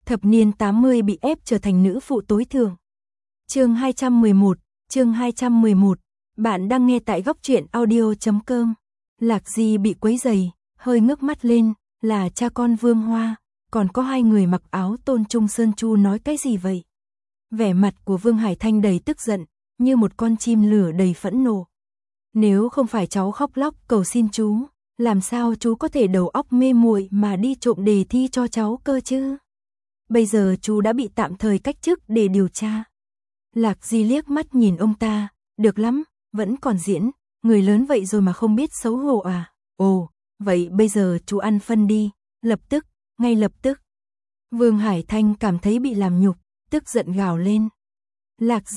Thập niên 80 bị ép trở thành nữ phụ tối thượng. Chương 211, bạn đang nghe tại góc truyện audio.com. Lạc Di bị quấy rầy, hơi ngước mắt lên, là cha con Vương Hoa, còn có hai người mặc áo Tôn Trung Sơn Chu nói cái gì vậy? Vẻ mặt của Vương Hải Thanh đầy tức giận, như một con chim lửa đầy phẫn nộ. Nếu không phải cháu khóc lóc cầu xin chú, làm sao chú có thể đầu óc mê muội mà đi trộm đề thi cho cháu cơ chứ? Bây giờ chú đã bị tạm thời cách chức để điều tra. Lạc Di liếc mắt nhìn ông ta, được lắm, vẫn còn diễn, người lớn vậy rồi mà không biết xấu hổ à? Ồ, vậy bây giờ chú ăn phân đi, lập tức, ngay lập tức. Vương Hải Thanh cảm thấy bị làm nhục, tức giận gào lên. Lạc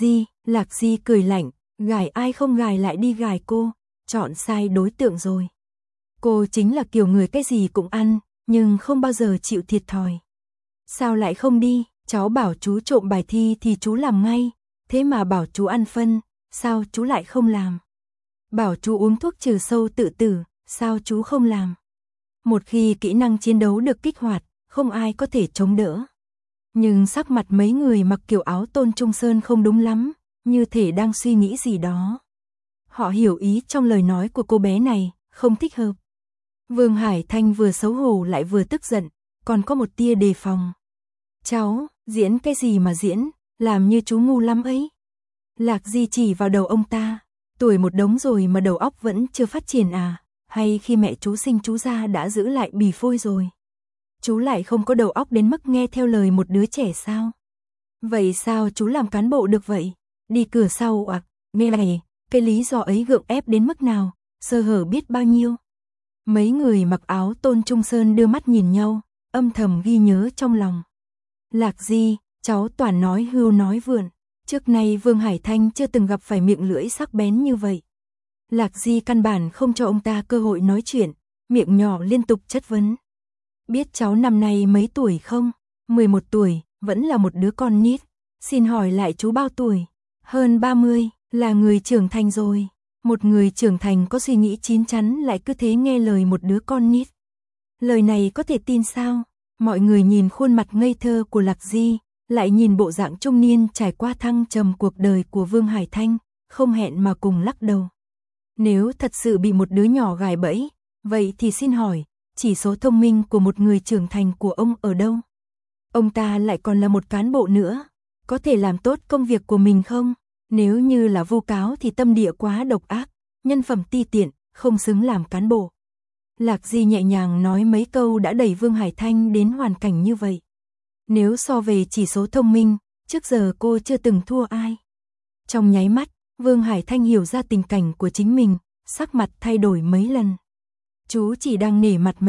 Di cười lạnh, gài ai không gài lại đi gài cô, chọn sai đối tượng rồi. Cô chính là kiểu người cái gì cũng ăn, nhưng không bao giờ chịu thiệt thòi. Sao lại không đi, cháu bảo chú trộm bài thi thì chú làm ngay, thế mà bảo chú ăn phân, sao chú lại không làm? Bảo chú uống thuốc trừ sâu tự tử, sao chú không làm? Một khi kỹ năng chiến đấu được kích hoạt, không ai có thể chống đỡ. Nhưng sắc mặt mấy người mặc kiểu áo Tôn Trung Sơn không đúng lắm, như thể đang suy nghĩ gì đó. Họ hiểu ý trong lời nói của cô bé này, không thích hợp. Vương Hải Thanh vừa xấu hổ lại vừa tức giận, còn có một tia đề phòng. Cháu, diễn cái gì mà diễn, làm như chú ngu lắm ấy. Lạc Di chỉ vào đầu ông ta, tuổi một đống rồi mà đầu óc vẫn chưa phát triển à, hay khi mẹ chú sinh chú ra đã giữ lại bì phôi rồi. Chú lại không có đầu óc đến mức nghe theo lời một đứa trẻ sao? Vậy sao chú làm cán bộ được vậy? Đi cửa sau à? Nghe này, cái lý do ấy gượng ép đến mức nào, sơ hở biết bao nhiêu. Mấy người mặc áo Tôn Trung Sơn đưa mắt nhìn nhau, âm thầm ghi nhớ trong lòng. Lạc Di, cháu toàn nói hưu nói vượn, trước nay Vương Hải Thanh chưa từng gặp phải miệng lưỡi sắc bén như vậy. Lạc Di căn bản không cho ông ta cơ hội nói chuyện, miệng nhỏ liên tục chất vấn. Biết cháu năm nay mấy tuổi không? 11 tuổi, vẫn là một đứa con nít. Xin hỏi lại chú bao tuổi? Hơn 30, là người trưởng thành rồi. Một người trưởng thành có suy nghĩ chín chắn lại cứ thế nghe lời một đứa con nít. Lời này có thể tin sao? Mọi người nhìn khuôn mặt ngây thơ của Lạc Di, lại nhìn bộ dạng trung niên trải qua thăng trầm cuộc đời của Vương Hải Thanh, không hẹn mà cùng lắc đầu. Nếu thật sự bị một đứa nhỏ gài bẫy, vậy thì xin hỏi, chỉ số thông minh của một người trưởng thành của ông ở đâu? Ông ta lại còn là một cán bộ nữa, có thể làm tốt công việc của mình không? Nếu như là vu cáo thì tâm địa quá độc ác, nhân phẩm ti tiện, không xứng làm cán bộ. Lạc Di nhẹ nhàng nói mấy câu đã đẩy Vương Hải Thanh đến hoàn cảnh như vậy. Nếu so về chỉ số thông minh, trước giờ cô chưa từng thua ai. Trong nháy mắt, Vương Hải Thanh hiểu ra tình cảnh của chính mình, sắc mặt thay đổi mấy lần. Chú chỉ đang nể mặt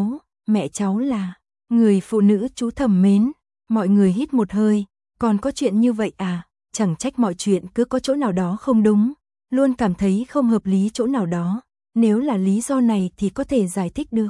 mẹ cháu là người phụ nữ chú thầm mến. Mọi người hít một hơi, còn có chuyện như vậy à? Chẳng trách mọi chuyện cứ có chỗ nào đó không đúng, luôn cảm thấy không hợp lý chỗ nào đó. Nếu là lý do này thì có thể giải thích được.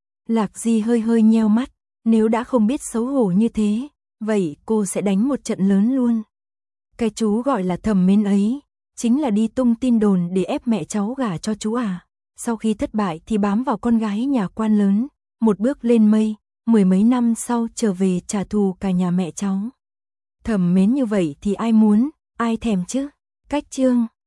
Lạc Di hơi nheo mắt, nếu đã không biết xấu hổ như thế, vậy cô sẽ đánh một trận lớn luôn. Cái chú gọi là thầm mến ấy, chính là đi tung tin đồn để ép mẹ cháu gả cho chú à? Sau khi thất bại thì bám vào con gái nhà quan lớn, một bước lên mây, 10 mấy năm sau trở về trả thù cả nhà mẹ cháu. Thầm mến như vậy thì ai muốn, ai thèm chứ? Cách chương